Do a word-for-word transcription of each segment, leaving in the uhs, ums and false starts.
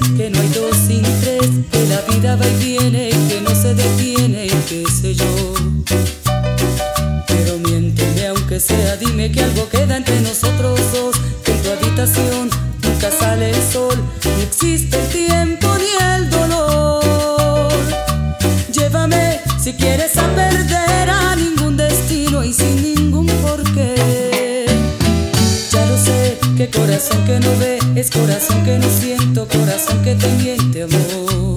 que no hay dos sin tres, que la vida va y viene, que no se detiene, qué sé yo. Pero miénteme aunque sea, dime que algo queda entre nosotros dos, que en tu habitación nunca sale el sol, ni existe el tiempo ni el dolor. Llévame si quieres a perder a ningún destino y sin ningún porqué. Ya lo sé, que corazón que no ve es corazón que no siento, corazón que te miente, amor.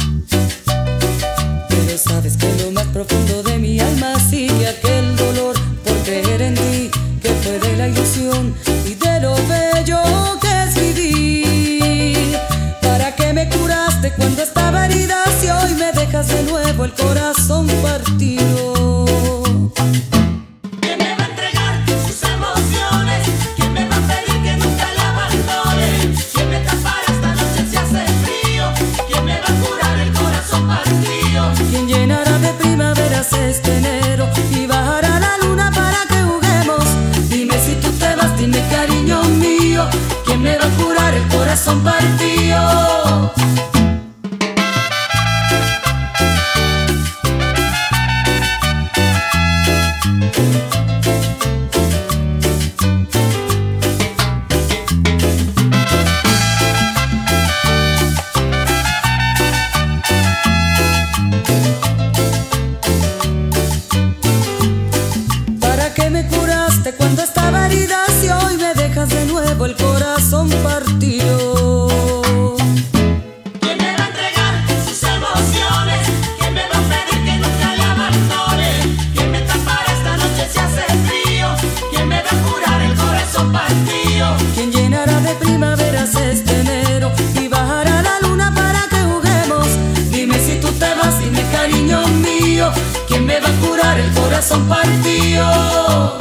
Pero sabes que en lo más profundo de mi alma sigue aquel dolor por creer en ti, que fue de la ilusión y de lo bello que es vivir. ¿Para qué me curaste cuando estaba herida si hoy me dejas de nuevo el corazón partido? ¿Quién me va a entregar sus emociones? ¿Quién me va a pedir que nunca la abandone? ¿Quién me tapará esta noche si hace frío? ¿Quién me va a curar el corazón partido? ¿Quién llenará de primaveras este enero y bajará la luna para que juguemos? Dime si tú te vas, dime cariño mío, ¿quién me va a curar el corazón partido? Cuando estaba herida si hoy me dejas de nuevo el corazón partido. ¿Quién me va a entregar sus emociones? ¿Quién me va a pedir que nunca la abandone? ¿Quién me tapará esta noche si hace frío? ¿Quién me va a curar el corazón partido? ¿Quién llenará de primaveras este enero y bajará la luna para que juguemos? Dime si tú te vas, dime cariño mío, ¿quién me va a curar el corazón partido?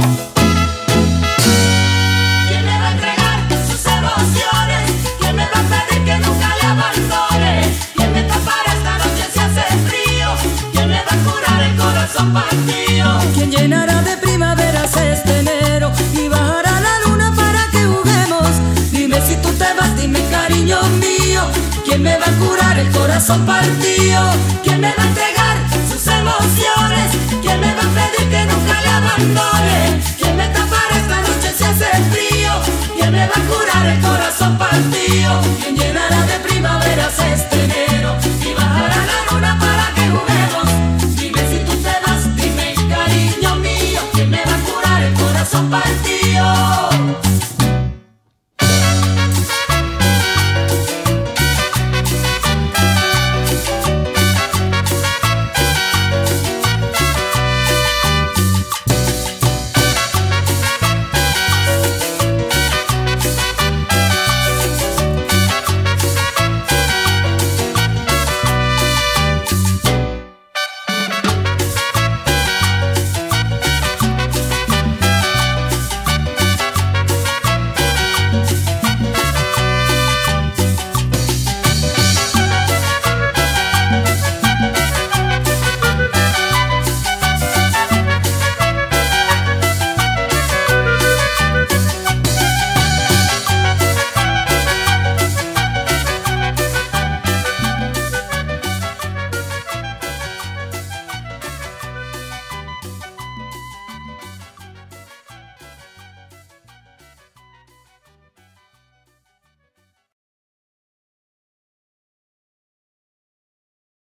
¿Quién llenará de primaveras este enero y bajará la luna para que juguemos? Dime si tú te vas, dime cariño mío, ¿quién me va a curar el corazón partido? ¿Quién me va a entregar sus emociones? ¿Quién me va a pedir que nunca la abandone? ¿Quién me tapará esta noche si hace frío? ¿Quién me va a curar el corazón partido?